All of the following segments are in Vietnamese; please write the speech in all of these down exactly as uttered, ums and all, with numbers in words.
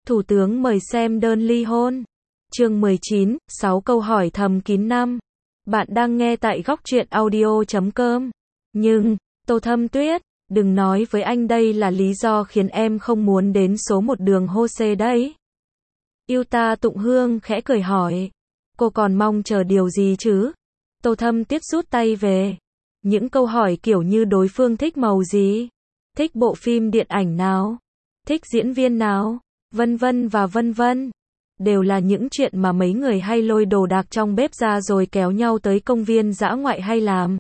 Thủ tướng mời xem đơn ly hôn. Chương mười chín, sáu câu hỏi thầm kín năm. Bạn đang nghe tại góc truyện audio chấm com. Nhưng, Tô Thâm Tuyết, đừng nói với anh đây là lý do khiến em không muốn đến số một đường Hose đấy. Yuta Tụng Hương khẽ cười hỏi. Cô còn mong chờ điều gì chứ? Tô Thâm Tuyết rút tay về. Những câu hỏi kiểu như đối phương thích màu gì? Thích bộ phim điện ảnh nào? Thích diễn viên nào? Vân vân và vân vân. Đều là những chuyện mà mấy người hay lôi đồ đạc trong bếp ra rồi kéo nhau tới công viên dã ngoại hay làm.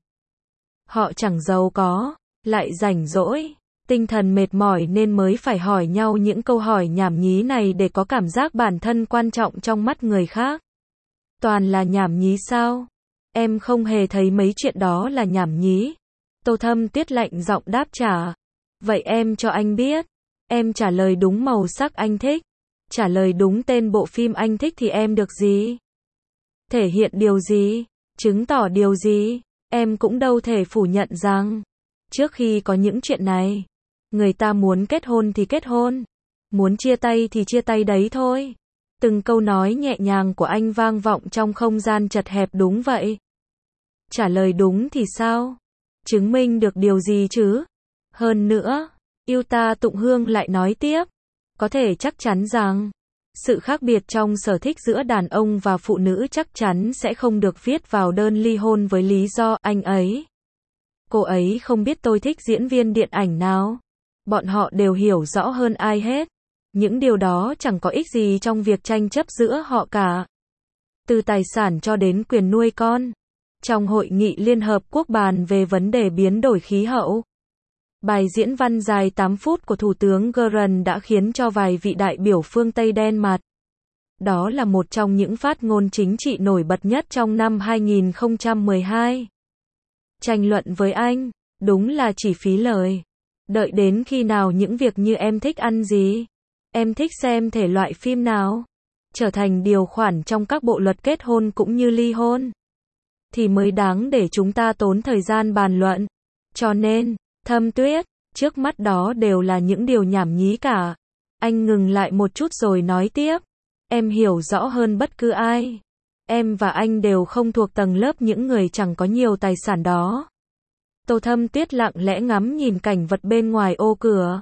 Họ chẳng giàu có, lại rảnh rỗi, tinh thần mệt mỏi nên mới phải hỏi nhau những câu hỏi nhảm nhí này để có cảm giác bản thân quan trọng trong mắt người khác. Toàn là nhảm nhí sao? Em không hề thấy mấy chuyện đó là nhảm nhí. Tô Thâm Tuyết lạnh giọng đáp trả. Vậy em cho anh biết. Em trả lời đúng màu sắc anh thích. Trả lời đúng tên bộ phim anh thích thì em được gì? Thể hiện điều gì? Chứng tỏ điều gì? Em cũng đâu thể phủ nhận rằng, trước khi có những chuyện này, người ta muốn kết hôn thì kết hôn, muốn chia tay thì chia tay đấy thôi. Từng câu nói nhẹ nhàng của anh vang vọng trong không gian chật hẹp. Đúng vậy. Trả lời đúng thì sao? Chứng minh được điều gì chứ? Hơn nữa, Yuta Tụng Hương lại nói tiếp, có thể chắc chắn rằng, sự khác biệt trong sở thích giữa đàn ông và phụ nữ chắc chắn sẽ không được viết vào đơn ly hôn với lý do anh ấy. Cô ấy không biết tôi thích diễn viên điện ảnh nào. Bọn họ đều hiểu rõ hơn ai hết. Những điều đó chẳng có ích gì trong việc tranh chấp giữa họ cả. Từ tài sản cho đến quyền nuôi con. Trong hội nghị Liên Hợp Quốc bàn về vấn đề biến đổi khí hậu, bài diễn văn dài tám phút của Thủ tướng Göran đã khiến cho vài vị đại biểu phương Tây đen mặt. Đó là một trong những phát ngôn chính trị nổi bật nhất trong năm hai nghìn không trăm mười hai. Tranh luận với anh, đúng là chỉ phí lời. Đợi đến khi nào những việc như em thích ăn gì, em thích xem thể loại phim nào, trở thành điều khoản trong các bộ luật kết hôn cũng như ly hôn, thì mới đáng để chúng ta tốn thời gian bàn luận. Cho nên, Thâm Tuyết, trước mắt đó đều là những điều nhảm nhí cả. Anh ngừng lại một chút rồi nói tiếp. Em hiểu rõ hơn bất cứ ai. Em và anh đều không thuộc tầng lớp những người chẳng có nhiều tài sản đó. Tô Thâm Tuyết lặng lẽ ngắm nhìn cảnh vật bên ngoài ô cửa.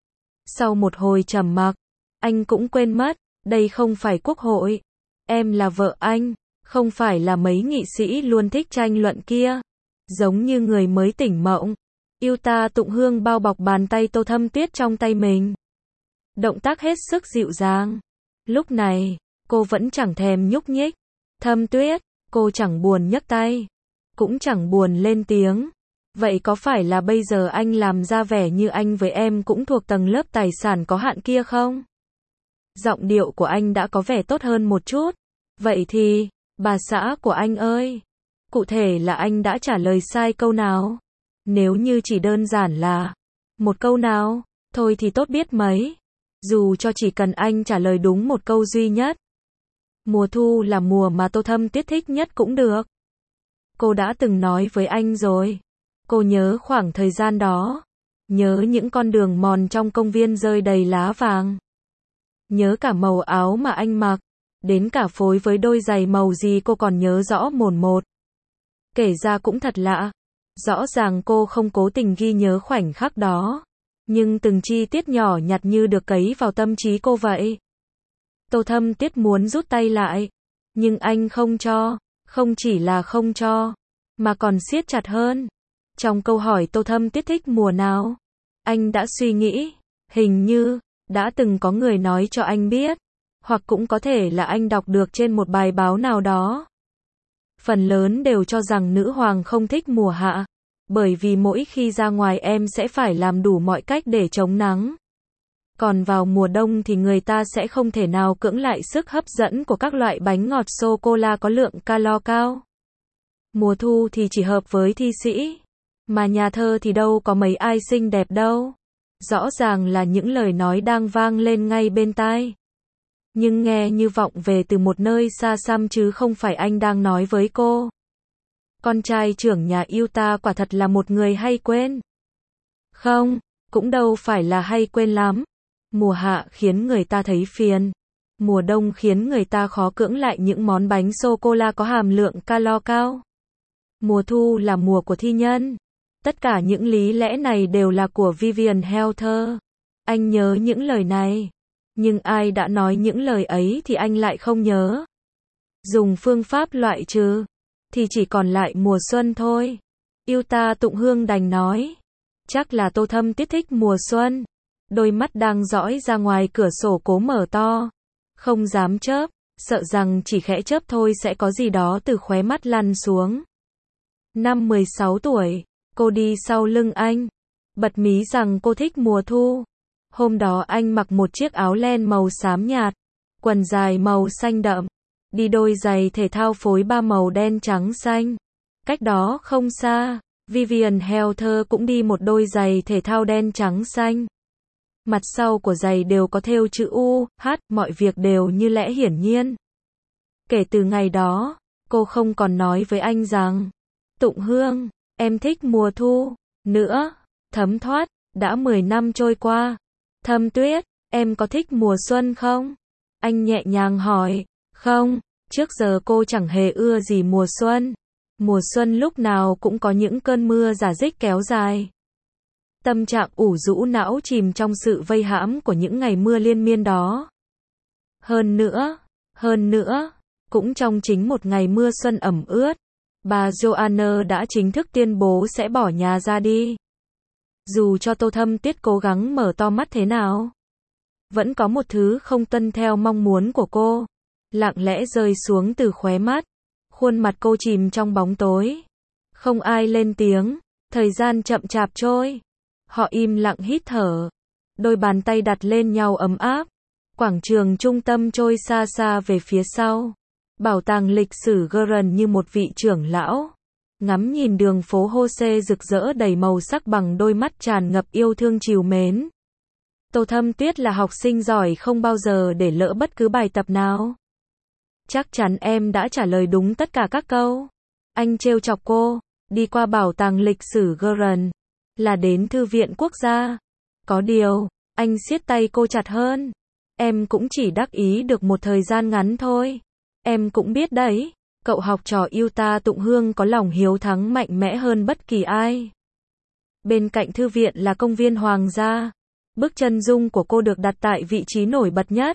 Sau một hồi trầm mặc, anh cũng quên mất, đây không phải quốc hội. Em là vợ anh, không phải là mấy nghị sĩ luôn thích tranh luận kia. Giống như người mới tỉnh mộng. Yuta Tụng Hương bao bọc bàn tay Tô Thâm Tuyết trong tay mình. Động tác hết sức dịu dàng. Lúc này, cô vẫn chẳng thèm nhúc nhích. Thâm Tuyết, cô chẳng buồn nhấc tay, cũng chẳng buồn lên tiếng. Vậy có phải là bây giờ anh làm ra vẻ như anh với em cũng thuộc tầng lớp tài sản có hạn kia không? Giọng điệu của anh đã có vẻ tốt hơn một chút. Vậy thì, bà xã của anh ơi, cụ thể là anh đã trả lời sai câu nào? Nếu như chỉ đơn giản là một câu nào, thôi thì tốt biết mấy. Dù cho chỉ cần anh trả lời đúng một câu duy nhất. Mùa thu là mùa mà Tô Thâm Tuyết thích nhất cũng được. Cô đã từng nói với anh rồi. Cô nhớ khoảng thời gian đó. Nhớ những con đường mòn trong công viên rơi đầy lá vàng. Nhớ cả màu áo mà anh mặc. Đến cả phối với đôi giày màu gì cô còn nhớ rõ mồn một. Kể ra cũng thật lạ. Rõ ràng cô không cố tình ghi nhớ khoảnh khắc đó. Nhưng từng chi tiết nhỏ nhặt như được cấy vào tâm trí cô vậy. Tô Thâm Tuyết muốn rút tay lại. Nhưng anh không cho. Không chỉ là không cho, mà còn siết chặt hơn. Trong câu hỏi Tô Thâm Tuyết thích mùa nào, anh đã suy nghĩ. Hình như, đã từng có người nói cho anh biết. Hoặc cũng có thể là anh đọc được trên một bài báo nào đó. Phần lớn đều cho rằng nữ hoàng không thích mùa hạ. Bởi vì mỗi khi ra ngoài em sẽ phải làm đủ mọi cách để chống nắng. Còn vào mùa đông thì người ta sẽ không thể nào cưỡng lại sức hấp dẫn của các loại bánh ngọt sô-cô-la có lượng calo cao. Mùa thu thì chỉ hợp với thi sĩ. Mà nhà thơ thì đâu có mấy ai xinh đẹp đâu. Rõ ràng là những lời nói đang vang lên ngay bên tai. Nhưng nghe như vọng về từ một nơi xa xăm chứ không phải anh đang nói với cô. Con trai trưởng nhà Yuta quả thật là một người hay quên. Không, cũng đâu phải là hay quên lắm. Mùa hạ khiến người ta thấy phiền. Mùa đông khiến người ta khó cưỡng lại những món bánh sô-cô-la có hàm lượng calo cao. Mùa thu là mùa của thi nhân. Tất cả những lý lẽ này đều là của Vivian Helter. Anh nhớ những lời này. Nhưng ai đã nói những lời ấy thì anh lại không nhớ. Dùng phương pháp loại trừ, thì chỉ còn lại mùa xuân thôi. Yuta Tụng Hương đành nói. Chắc là Tô Thâm Tuyết thích mùa xuân. Đôi mắt đang dõi ra ngoài cửa sổ cố mở to. Không dám chớp, sợ rằng chỉ khẽ chớp thôi sẽ có gì đó từ khóe mắt lăn xuống. Năm mười sáu tuổi, cô đi sau lưng anh. Bật mí rằng cô thích mùa thu. Hôm đó anh mặc một chiếc áo len màu xám nhạt, quần dài màu xanh đậm, đi đôi giày thể thao phối ba màu đen trắng xanh. Cách đó không xa, Vivian Helter cũng đi một đôi giày thể thao đen trắng xanh. Mặt sau của giày đều có thêu chữ U, H, mọi việc đều như lẽ hiển nhiên. Kể từ ngày đó, cô không còn nói với anh rằng, Tụng Hương, em thích mùa thu, nữa. Thấm thoát, đã mười năm trôi qua. Thâm Tuyết, em có thích mùa xuân không? Anh nhẹ nhàng hỏi, không, trước giờ cô chẳng hề ưa gì mùa xuân. Mùa xuân lúc nào cũng có những cơn mưa rả rích kéo dài. Tâm trạng ủ rũ não chìm trong sự vây hãm của những ngày mưa liên miên đó. Hơn nữa, hơn nữa, cũng trong chính một ngày mưa xuân ẩm ướt, bà Joanna đã chính thức tuyên bố sẽ bỏ nhà ra đi. Dù cho Tô Thâm Tuyết cố gắng mở to mắt thế nào, vẫn có một thứ không tuân theo mong muốn của cô, lặng lẽ rơi xuống từ khóe mắt. Khuôn mặt cô chìm trong bóng tối. Không ai lên tiếng, thời gian chậm chạp trôi. Họ im lặng hít thở. Đôi bàn tay đặt lên nhau ấm áp. Quảng trường trung tâm trôi xa xa về phía sau. Bảo tàng lịch sử Geren như một vị trưởng lão. Ngắm nhìn đường phố Hose rực rỡ đầy màu sắc bằng đôi mắt tràn ngập yêu thương trìu mến. Tô Thâm Tuyết là học sinh giỏi không bao giờ để lỡ bất cứ bài tập nào. Chắc chắn em đã trả lời đúng tất cả các câu. Anh trêu chọc cô, đi qua bảo tàng lịch sử Geren, là đến thư viện quốc gia. Có điều, anh siết tay cô chặt hơn. Em cũng chỉ đắc ý được một thời gian ngắn thôi. Em cũng biết đấy, cậu học trò Yuta Tụng Hương có lòng hiếu thắng mạnh mẽ hơn bất kỳ ai. Bên cạnh thư viện là công viên Hoàng gia. Bức chân dung của cô được đặt tại vị trí nổi bật nhất.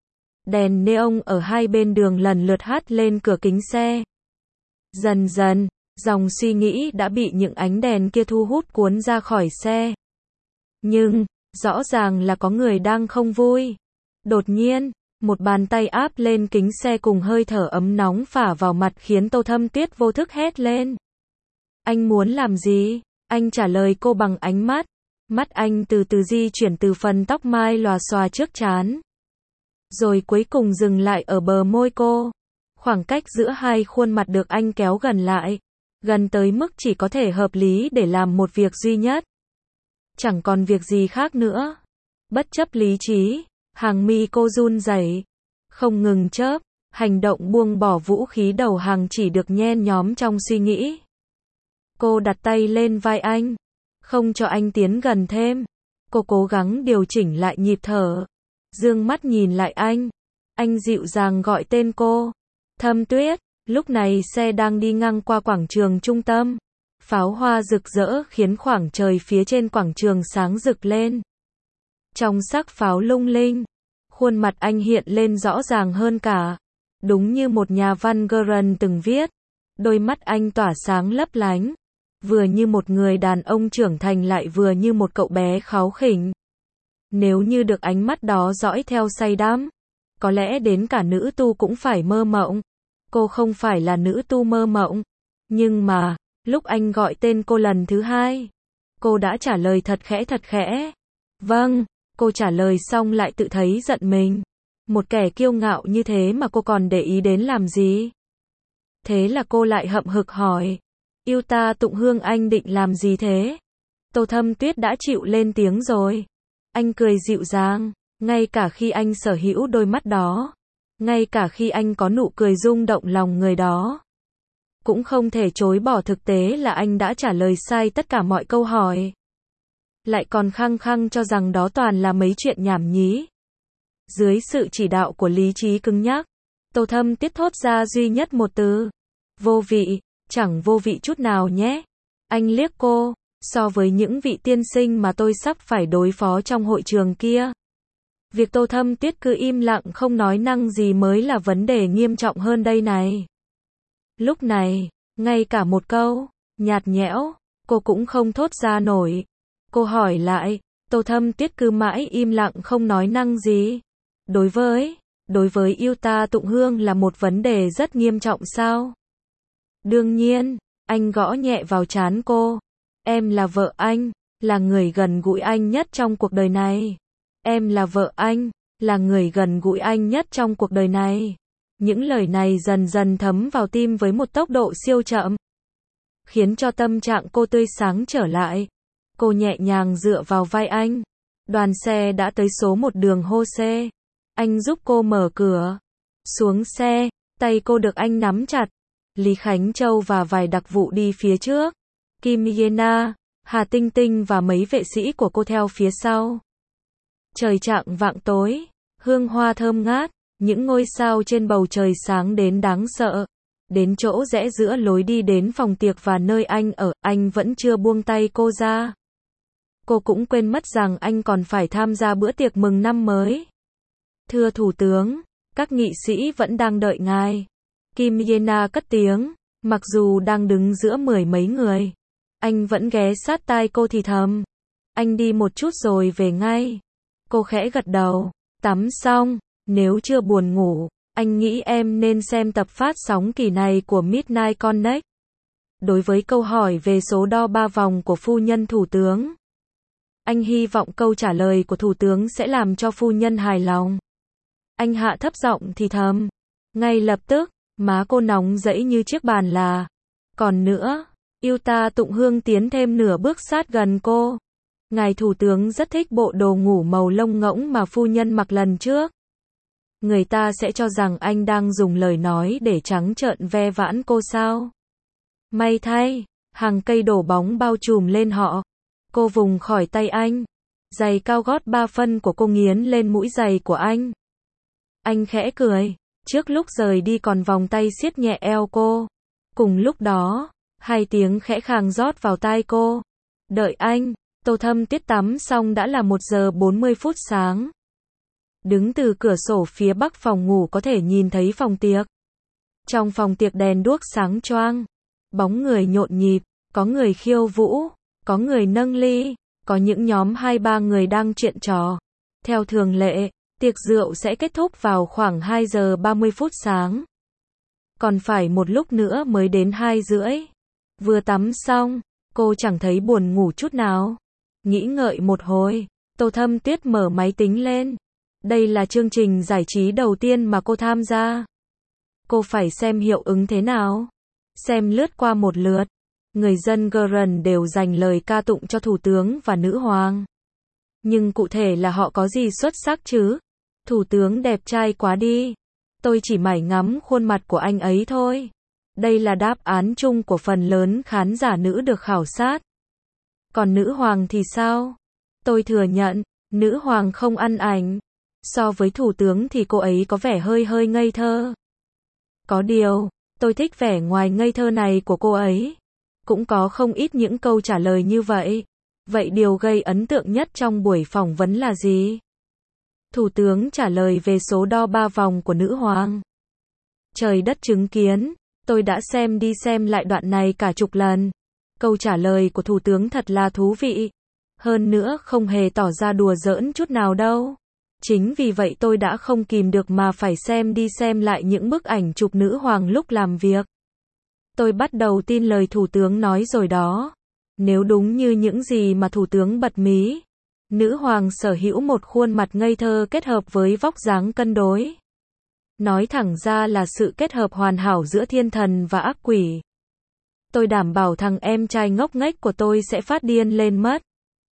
Đèn neon ở hai bên đường lần lượt hắt lên cửa kính xe. Dần dần, dòng suy nghĩ đã bị những ánh đèn kia thu hút cuốn ra khỏi xe. Nhưng, rõ ràng là có người đang không vui. Đột nhiên, một bàn tay áp lên kính xe cùng hơi thở ấm nóng phả vào mặt khiến Tô Thâm Tuyết vô thức hét lên. Anh muốn làm gì? Anh trả lời cô bằng ánh mắt. Mắt anh từ từ di chuyển từ phần tóc mai lòa xòa trước trán. Rồi cuối cùng dừng lại ở bờ môi cô. Khoảng cách giữa hai khuôn mặt được anh kéo gần lại. Gần tới mức chỉ có thể hợp lý để làm một việc duy nhất. Chẳng còn việc gì khác nữa. Bất chấp lý trí, hàng mi cô run rẩy, không ngừng chớp, hành động buông bỏ vũ khí đầu hàng chỉ được nhen nhóm trong suy nghĩ. Cô đặt tay lên vai anh, không cho anh tiến gần thêm. Cô cố gắng điều chỉnh lại nhịp thở. Dương mắt nhìn lại anh. Anh dịu dàng gọi tên cô. Thâm Tuyết. Lúc này xe đang đi ngang qua quảng trường trung tâm. Pháo hoa rực rỡ khiến khoảng trời phía trên quảng trường sáng rực lên. Trong sắc pháo lung linh, khuôn mặt anh hiện lên rõ ràng hơn cả. Đúng như một nhà văn Geren từng viết. Đôi mắt anh tỏa sáng lấp lánh. Vừa như một người đàn ông trưởng thành lại vừa như một cậu bé kháu khỉnh. Nếu như được ánh mắt đó dõi theo say đắm, có lẽ đến cả nữ tu cũng phải mơ mộng. Cô không phải là nữ tu mơ mộng. Nhưng mà, lúc anh gọi tên cô lần thứ hai, cô đã trả lời thật khẽ thật khẽ. Vâng, cô trả lời xong lại tự thấy giận mình. Một kẻ kiêu ngạo như thế mà cô còn để ý đến làm gì? Thế là cô lại hậm hực hỏi. Yuta Tụng Hương, anh định làm gì thế? Tô Thâm Tuyết đã chịu lên tiếng rồi. Anh cười dịu dàng, ngay cả khi anh sở hữu đôi mắt đó, ngay cả khi anh có nụ cười rung động lòng người đó, cũng không thể chối bỏ thực tế là anh đã trả lời sai tất cả mọi câu hỏi. lại còn khăng khăng cho rằng đó toàn là mấy chuyện nhảm nhí. Dưới sự chỉ đạo của lý trí cứng nhắc, Tô Thâm tiết thốt ra duy nhất một từ. Vô vị, chẳng vô vị chút nào nhé. Anh liếc cô, so với những vị tiên sinh mà tôi sắp phải đối phó trong hội trường kia. Việc Tô Thâm Tuyết cứ im lặng không nói năng gì mới là vấn đề nghiêm trọng hơn đây này. Lúc này, ngay cả một câu, nhạt nhẽo, cô cũng không thốt ra nổi. Cô hỏi lại, Tô Thâm Tuyết cứ mãi im lặng không nói năng gì. Đối với, đối với yêu ta Tụng Hương là một vấn đề rất nghiêm trọng sao? Đương nhiên, anh gõ nhẹ vào trán cô. Em là vợ anh, là người gần gũi anh nhất trong cuộc đời này. Em là vợ anh, là người gần gũi anh nhất trong cuộc đời này. Những lời này dần dần thấm vào tim với một tốc độ siêu chậm, khiến cho tâm trạng cô tươi sáng trở lại. Cô nhẹ nhàng dựa vào vai anh. Đoàn xe đã tới số một đường hô xê. Anh giúp cô mở cửa. Xuống xe, tay cô được anh nắm chặt. Lý Khánh Châu và vài đặc vụ đi phía trước. Kim Yena, Hà Tinh Tinh và mấy vệ sĩ của cô theo phía sau. Trời chạng vạng tối, hương hoa thơm ngát, những ngôi sao trên bầu trời sáng đến đáng sợ. Đến chỗ rẽ giữa lối đi đến phòng tiệc và nơi anh ở, anh vẫn chưa buông tay cô ra. Cô cũng quên mất rằng anh còn phải tham gia bữa tiệc mừng năm mới. Thưa Thủ tướng, các nghị sĩ vẫn đang đợi ngài. Kim Yena cất tiếng, mặc dù đang đứng giữa mười mấy người. Anh vẫn ghé sát tai cô thì thầm. Anh đi một chút rồi về ngay. Cô khẽ gật đầu. Tắm xong, nếu chưa buồn ngủ, anh nghĩ em nên xem tập phát sóng kỳ này của Midnight Connect. Đối với câu hỏi về số đo ba vòng của phu nhân thủ tướng, anh hy vọng câu trả lời của thủ tướng sẽ làm cho phu nhân hài lòng. Anh hạ thấp giọng thì thầm. Ngay lập tức, má cô nóng rẫy như chiếc bàn là. Còn nữa, yêu ta Tụng Hương tiến thêm nửa bước sát gần cô. Ngài thủ tướng rất thích bộ đồ ngủ màu lông ngỗng mà phu nhân mặc lần trước. Người ta sẽ cho rằng anh đang dùng lời nói để trắng trợn ve vãn cô sao? May thay, hàng cây đổ bóng bao trùm lên họ. Cô vùng khỏi tay anh. Giày cao gót ba phân của cô nghiến lên mũi giày của anh. Anh khẽ cười. Trước lúc rời đi còn vòng tay siết nhẹ eo cô. Cùng lúc đó, hai tiếng khẽ khàng rót vào tai cô. Đợi anh. Tô Thâm Tuyết tắm xong đã là một giờ bốn mươi phút sáng. Đứng từ cửa sổ phía bắc phòng ngủ có thể nhìn thấy phòng tiệc. Trong phòng tiệc đèn đuốc sáng choang. Bóng người nhộn nhịp, có người khiêu vũ, có người nâng ly, có những nhóm hai ba người đang chuyện trò. Theo thường lệ, tiệc rượu sẽ kết thúc vào khoảng hai giờ ba mươi phút sáng. Còn phải một lúc nữa mới đến hai rưỡi. Vừa tắm xong, cô chẳng thấy buồn ngủ chút nào. Nghĩ ngợi một hồi, Tô Thâm Tuyết mở máy tính lên. Đây là chương trình giải trí đầu tiên mà cô tham gia. Cô phải xem hiệu ứng thế nào. Xem lướt qua một lượt, người dân Gren đều dành lời ca tụng cho thủ tướng và nữ hoàng. Nhưng cụ thể là họ có gì xuất sắc chứ? Thủ tướng đẹp trai quá đi. Tôi chỉ mải ngắm khuôn mặt của anh ấy thôi. Đây là đáp án chung của phần lớn khán giả nữ được khảo sát. Còn nữ hoàng thì sao? Tôi thừa nhận, nữ hoàng không ăn ảnh. So với thủ tướng thì cô ấy có vẻ hơi hơi ngây thơ. Có điều, tôi thích vẻ ngoài ngây thơ này của cô ấy. Cũng có không ít những câu trả lời như vậy. Vậy điều gây ấn tượng nhất trong buổi phỏng vấn là gì? Thủ tướng trả lời về số đo ba vòng của nữ hoàng. Trời đất chứng kiến, tôi đã xem đi xem lại đoạn này cả chục lần. Câu trả lời của thủ tướng thật là thú vị. Hơn nữa không hề tỏ ra đùa giỡn chút nào đâu. Chính vì vậy tôi đã không kìm được mà phải xem đi xem lại những bức ảnh chụp nữ hoàng lúc làm việc. Tôi bắt đầu tin lời thủ tướng nói rồi đó. Nếu đúng như những gì mà thủ tướng bật mí, nữ hoàng sở hữu một khuôn mặt ngây thơ kết hợp với vóc dáng cân đối. Nói thẳng ra là sự kết hợp hoàn hảo giữa thiên thần và ác quỷ. Tôi đảm bảo thằng em trai ngốc nghếch của tôi sẽ phát điên lên mất.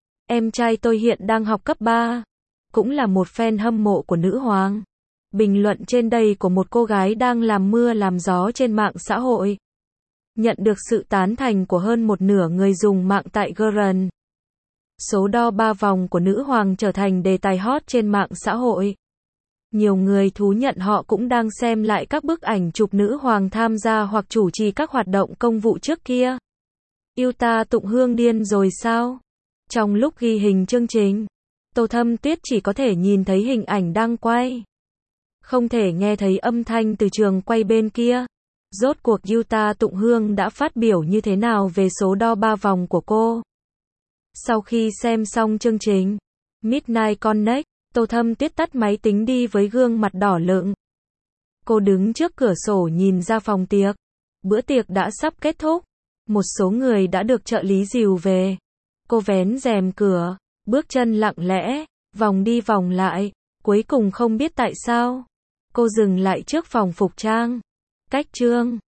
Em trai tôi hiện đang học cấp ba. Cũng là một fan hâm mộ của nữ hoàng. Bình luận trên đây của một cô gái đang làm mưa làm gió trên mạng xã hội. Nhận được sự tán thành của hơn một nửa người dùng mạng tại Gren. Số đo ba vòng của nữ hoàng trở thành đề tài hot trên mạng xã hội. Nhiều người thú nhận họ cũng đang xem lại các bức ảnh chụp nữ hoàng tham gia hoặc chủ trì các hoạt động công vụ trước kia. Yêu ta Tụng Hương điên rồi sao? Trong lúc ghi hình chương trình, Tô Thâm Tuyết chỉ có thể nhìn thấy hình ảnh đang quay. Không thể nghe thấy âm thanh từ trường quay bên kia. Rốt cuộc Yêu ta Tụng Hương đã phát biểu như thế nào về số đo ba vòng của cô? Sau khi xem xong chương trình Midnight Connect, Tô Thâm Tuyết tắt máy tính đi với gương mặt đỏ lựng. Cô đứng trước cửa sổ nhìn ra phòng tiệc. Bữa tiệc đã sắp kết thúc. Một số người đã được trợ lý dìu về. Cô vén rèm cửa, bước chân lặng lẽ, vòng đi vòng lại. Cuối cùng không biết tại sao, cô dừng lại trước phòng phục trang. Cách trương